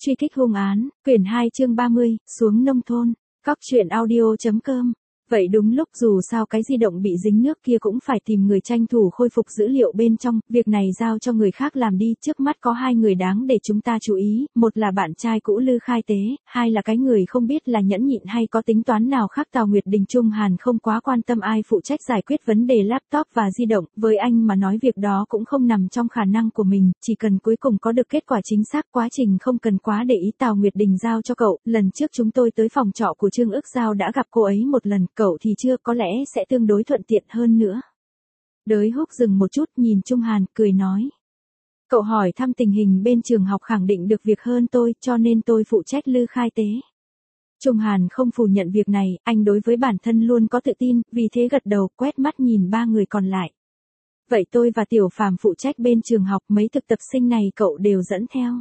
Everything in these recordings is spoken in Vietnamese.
Truy kích hung án, quyển 2 chương 30, xuống nông thôn. Cóc truyện audio.com. Vậy đúng lúc dù sao cái di động bị dính nước kia cũng phải tìm người tranh thủ khôi phục dữ liệu bên trong, việc này giao cho người khác làm đi, trước mắt có hai người đáng để chúng ta chú ý, một là bạn trai cũ Lư Khai Tế, hai là cái người không biết là nhẫn nhịn hay có tính toán nào khác. Tào Nguyệt Đình Trung Hàn không quá quan tâm ai phụ trách giải quyết vấn đề laptop và di động, với anh mà nói việc đó cũng không nằm trong khả năng của mình, chỉ cần cuối cùng có được kết quả chính xác, quá trình không cần quá để ý. Tào Nguyệt Đình giao cho cậu, lần trước chúng tôi tới phòng trọ của Trương Ức Giao đã gặp cô ấy một lần, cậu thì chưa, có lẽ sẽ tương đối thuận tiện hơn nữa. Đới Húc dừng một chút nhìn Trung Hàn, cười nói. Cậu hỏi thăm tình hình bên trường học khẳng định được việc hơn tôi, cho nên tôi phụ trách Lư Khai Tế. Trung Hàn không phủ nhận việc này, anh đối với bản thân luôn có tự tin, vì thế gật đầu, quét mắt nhìn ba người còn lại. Vậy tôi và Tiểu Phàm phụ trách bên trường học, mấy thực tập sinh này cậu đều dẫn theo.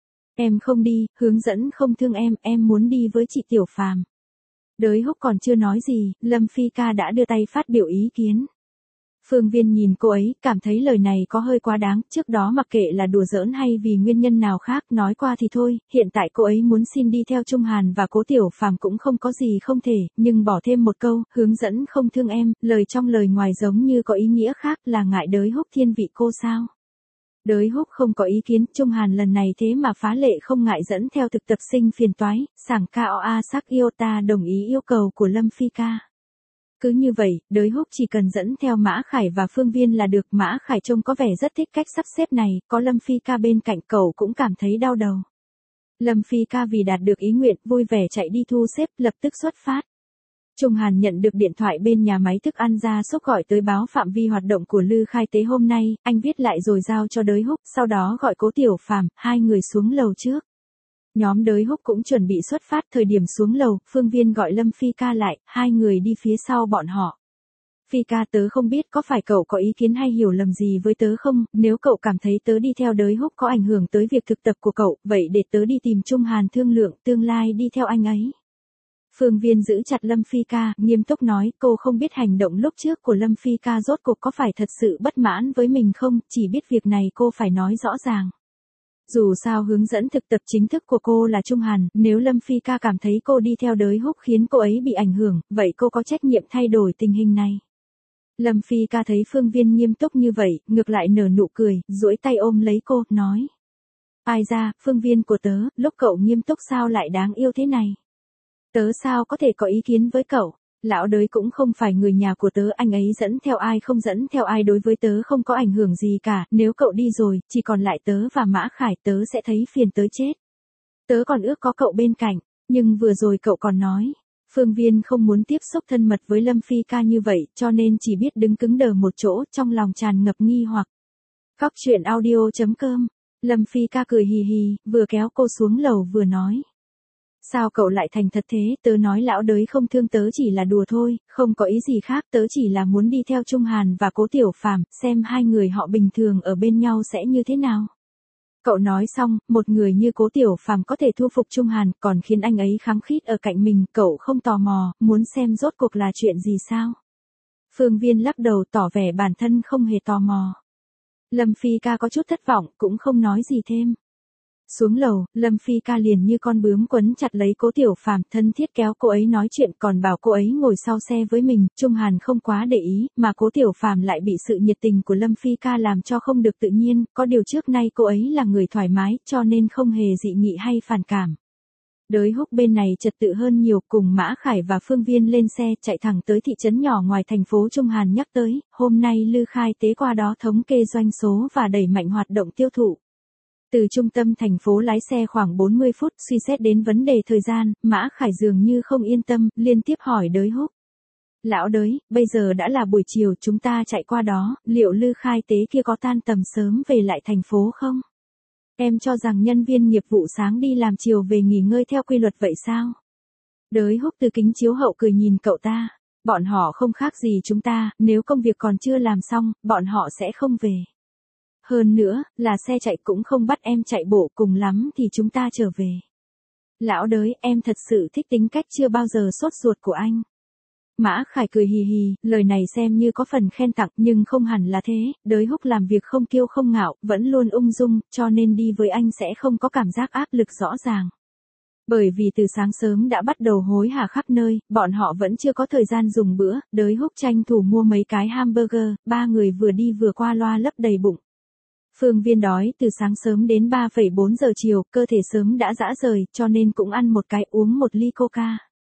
Em không đi, hướng dẫn không thương em muốn đi với chị Tiểu Phàm. Đới Húc còn chưa nói gì, Lâm Phi ca đã đưa tay phát biểu ý kiến. Phương Viên nhìn cô ấy, cảm thấy lời này có hơi quá đáng, trước đó mặc kệ là đùa giỡn hay vì nguyên nhân nào khác, nói qua thì thôi, hiện tại cô ấy muốn xin đi theo Trung Hàn và Cố Tiểu Phàm cũng không có gì không thể, nhưng bỏ thêm một câu, hướng dẫn không thương em, lời trong lời ngoài giống như có ý nghĩa khác, là ngại Đới Húc thiên vị cô sao. Đới Húc không có ý kiến, Trung Hàn lần này thế mà phá lệ không ngại dẫn theo thực tập sinh phiền toái, sảng Koa Sak Iota đồng ý yêu cầu của Lâm Phi ca. Cứ như vậy, Đới Húc chỉ cần dẫn theo Mã Khải và Phương Viên là được. Mã Khải trông có vẻ rất thích cách sắp xếp này, có Lâm Phi ca bên cạnh cậu cũng cảm thấy đau đầu. Lâm Phi ca vì đạt được ý nguyện, vui vẻ chạy đi thu xếp, lập tức xuất phát. Trung Hàn nhận được điện thoại bên nhà máy thức ăn gia súc gọi tới báo phạm vi hoạt động của Lư Khai Tế hôm nay, anh viết lại rồi giao cho Đới Húc, sau đó gọi Cố Tiểu Phàm, hai người xuống lầu trước. Nhóm Đới Húc cũng chuẩn bị xuất phát, thời điểm xuống lầu, Phương Viên gọi Lâm Phi ca lại, hai người đi phía sau bọn họ. Phi ca, tớ không biết có phải cậu có ý kiến hay hiểu lầm gì với tớ không, nếu cậu cảm thấy tớ đi theo Đới Húc có ảnh hưởng tới việc thực tập của cậu, vậy để tớ đi tìm Trung Hàn thương lượng, tương lai đi theo anh ấy. Phương Viên giữ chặt Lâm Phi ca, nghiêm túc nói, cô không biết hành động lúc trước của Lâm Phi ca rốt cuộc có phải thật sự bất mãn với mình không, chỉ biết việc này cô phải nói rõ ràng. Dù sao hướng dẫn thực tập chính thức của cô là Trung Hàn, nếu Lâm Phi ca cảm thấy cô đi theo Đới Húc khiến cô ấy bị ảnh hưởng, vậy cô có trách nhiệm thay đổi tình hình này. Lâm Phi ca thấy Phương Viên nghiêm túc như vậy, ngược lại nở nụ cười, duỗi tay ôm lấy cô, nói. Ai ra, Phương Viên của tớ, lúc cậu nghiêm túc sao lại đáng yêu thế này. Tớ sao có thể có ý kiến với cậu, lão Đới cũng không phải người nhà của tớ, anh ấy dẫn theo ai không dẫn theo ai đối với tớ không có ảnh hưởng gì cả, nếu cậu đi rồi, chỉ còn lại tớ và Mã Khải, tớ sẽ thấy phiền tới chết. Tớ còn ước có cậu bên cạnh, nhưng vừa rồi cậu còn nói. Phương Viên không muốn tiếp xúc thân mật với Lâm Phi ca như vậy, cho nên chỉ biết đứng cứng đờ một chỗ, trong lòng tràn ngập nghi hoặc. Cóc truyện audio.com. Lâm Phi ca cười hì hì, vừa kéo cô xuống lầu vừa nói. Sao cậu lại thành thật thế, tớ nói lão Đới không thương tớ chỉ là đùa thôi, không có ý gì khác, tớ chỉ là muốn đi theo Trung Hàn và Cố Tiểu Phàm, xem hai người họ bình thường ở bên nhau sẽ như thế nào. Cậu nói xong, một người như Cố Tiểu Phàm có thể thu phục Trung Hàn, còn khiến anh ấy khăng khít ở cạnh mình, cậu không tò mò, muốn xem rốt cuộc là chuyện gì sao? Phương Viên lắc đầu tỏ vẻ bản thân không hề tò mò. Lâm Phi ca có chút thất vọng, cũng không nói gì thêm. Xuống lầu, Lâm Phi ca liền như con bướm quấn chặt lấy Cố Tiểu Phàm, thân thiết kéo cô ấy nói chuyện, còn bảo cô ấy ngồi sau xe với mình. Trung Hàn không quá để ý, mà Cố Tiểu Phàm lại bị sự nhiệt tình của Lâm Phi ca làm cho không được tự nhiên, có điều trước nay cô ấy là người thoải mái, cho nên không hề dị nghị hay phản cảm. Đới Húc bên này trật tự hơn nhiều, cùng Mã Khải và Phương Viên lên xe chạy thẳng tới thị trấn nhỏ ngoài thành phố. Trung Hàn nhắc tới, hôm nay Lư Khai Tế qua đó thống kê doanh số và đẩy mạnh hoạt động tiêu thụ. Từ trung tâm thành phố lái xe khoảng 40 phút, suy xét đến vấn đề thời gian, Mã Khải dường như không yên tâm, liên tiếp hỏi Đới Húc. Lão Đới, bây giờ đã là buổi chiều, chúng ta chạy qua đó, liệu Lư Khai Tế kia có tan tầm sớm về lại thành phố không? Em cho rằng nhân viên nghiệp vụ sáng đi làm chiều về nghỉ ngơi theo quy luật vậy sao? Đới Húc từ kính chiếu hậu cười nhìn cậu ta. Bọn họ không khác gì chúng ta, nếu công việc còn chưa làm xong, bọn họ sẽ không về. Hơn nữa, là xe chạy cũng không bắt em chạy bộ, cùng lắm thì chúng ta trở về. Lão Đới, em thật sự thích tính cách chưa bao giờ sốt ruột của anh. Mã Khải cười hì hì, lời này xem như có phần khen tặng nhưng không hẳn là thế, Đới Húc làm việc không kiêu không ngạo, vẫn luôn ung dung, cho nên đi với anh sẽ không có cảm giác áp lực rõ ràng. Bởi vì từ sáng sớm đã bắt đầu hối hả khắp nơi, bọn họ vẫn chưa có thời gian dùng bữa, Đới Húc tranh thủ mua mấy cái hamburger, ba người vừa đi vừa qua loa lấp đầy bụng. Phương Viên đói từ sáng sớm đến 3,4 giờ chiều, cơ thể sớm đã rã rời, cho nên cũng ăn một cái uống một ly coca.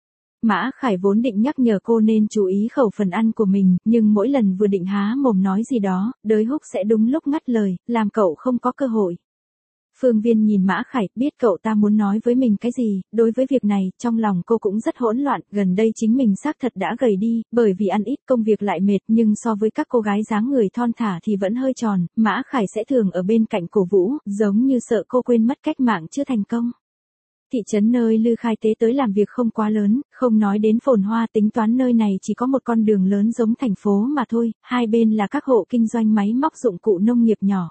Mã Khải vốn định nhắc nhở cô nên chú ý khẩu phần ăn của mình, nhưng mỗi lần vừa định há mồm nói gì đó, Đới Húc sẽ đúng lúc ngắt lời, làm cậu không có cơ hội. Phương Viên nhìn Mã Khải, biết cậu ta muốn nói với mình cái gì, đối với việc này, trong lòng cô cũng rất hỗn loạn, gần đây chính mình xác thật đã gầy đi, bởi vì ăn ít công việc lại mệt, nhưng so với các cô gái dáng người thon thả thì vẫn hơi tròn, Mã Khải sẽ thường ở bên cạnh cổ vũ, giống như sợ cô quên mất cách mạng chưa thành công. Thị trấn nơi Lư Khai Tế tới làm việc không quá lớn, không nói đến phồn hoa, tính toán nơi này chỉ có một con đường lớn giống thành phố mà thôi, hai bên là các hộ kinh doanh máy móc dụng cụ nông nghiệp nhỏ.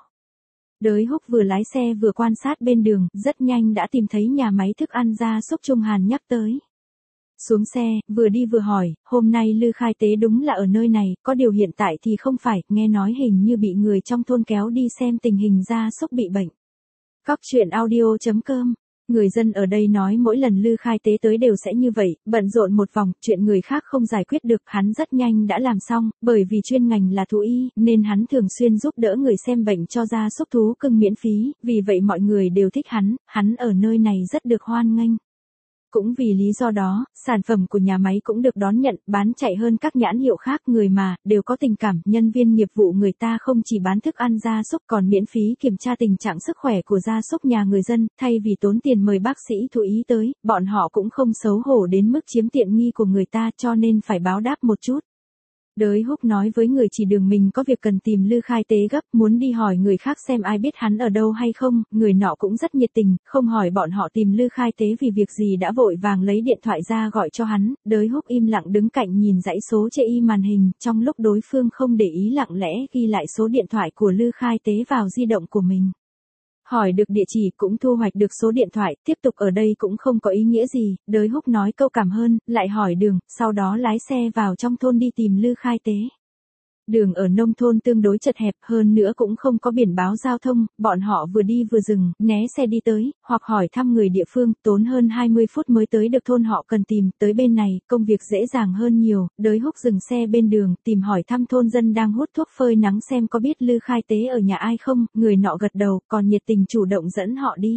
Đới Húc vừa lái xe vừa quan sát bên đường, rất nhanh đã tìm thấy nhà máy thức ăn gia súc Trung Hàn nhắc tới. Xuống xe, vừa đi vừa hỏi, hôm nay Lư Khai Tế đúng là ở nơi này, có điều hiện tại thì không phải, nghe nói hình như bị người trong thôn kéo đi xem tình hình gia súc bị bệnh. Cóc truyện audio.com. Người dân ở đây nói mỗi lần Lư Khai Tế tới đều sẽ như vậy, bận rộn một vòng, chuyện người khác không giải quyết được, hắn rất nhanh đã làm xong, bởi vì chuyên ngành là thú y, nên hắn thường xuyên giúp đỡ người xem bệnh cho gia súc thú cưng miễn phí, vì vậy mọi người đều thích hắn ở nơi này rất được hoan nghênh. Cũng vì lý do đó, sản phẩm của nhà máy cũng được đón nhận, bán chạy hơn các nhãn hiệu khác, người mà, đều có tình cảm, nhân viên nghiệp vụ người ta không chỉ bán thức ăn gia súc còn miễn phí kiểm tra tình trạng sức khỏe của gia súc nhà người dân, thay vì tốn tiền mời bác sĩ thú y tới, bọn họ cũng không xấu hổ đến mức chiếm tiện nghi của người ta cho nên phải báo đáp một chút. Đới Húc nói với người chỉ đường mình có việc cần tìm Lư Khai Tế gấp, muốn đi hỏi người khác xem ai biết hắn ở đâu hay không, người nọ cũng rất nhiệt tình, không hỏi bọn họ tìm Lư Khai Tế vì việc gì đã vội vàng lấy điện thoại ra gọi cho hắn, Đới Húc im lặng đứng cạnh nhìn dãy số chê y màn hình, trong lúc đối phương không để ý lặng lẽ ghi lại số điện thoại của Lư Khai Tế vào di động của mình. Hỏi được địa chỉ cũng thu hoạch được số điện thoại, tiếp tục ở đây cũng không có ý nghĩa gì, Đới Húc nói câu cảm ơn, lại hỏi đường, sau đó lái xe vào trong thôn đi tìm Lư Khai Tế. Đường ở nông thôn tương đối chật hẹp, hơn nữa cũng không có biển báo giao thông, bọn họ vừa đi vừa dừng, né xe đi tới, hoặc hỏi thăm người địa phương, tốn hơn 20 phút mới tới được thôn họ cần tìm, tới bên này, công việc dễ dàng hơn nhiều, Đới Húc dừng xe bên đường, tìm hỏi thăm thôn dân đang hút thuốc phơi nắng xem có biết Lư Khai Tế ở nhà ai không, người nọ gật đầu, còn nhiệt tình chủ động dẫn họ đi.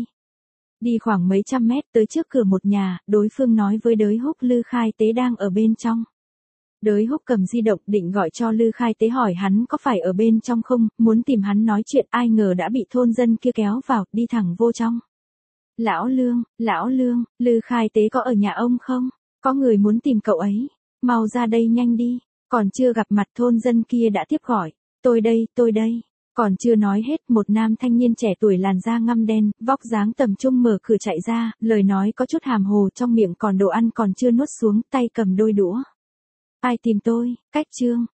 Đi khoảng mấy trăm mét tới trước cửa một nhà, đối phương nói với Đới Húc Lư Khai Tế đang ở bên trong. Đới Húc cầm di động định gọi cho Lư Khai Tế hỏi hắn có phải ở bên trong không, muốn tìm hắn nói chuyện, ai ngờ đã bị thôn dân kia kéo vào, đi thẳng vô trong. Lão Lương, Lư Khai Tế có ở nhà ông không? Có người muốn tìm cậu ấy. Mau ra đây nhanh đi. Còn chưa gặp mặt thôn dân kia đã tiếp gọi. Tôi đây. Còn chưa nói hết, một nam thanh niên trẻ tuổi làn da ngăm đen, vóc dáng tầm trung mở cửa chạy ra, lời nói có chút hàm hồ, trong miệng còn đồ ăn còn chưa nuốt xuống, tay cầm đôi đũa. Ai tìm tôi, Cách Trương,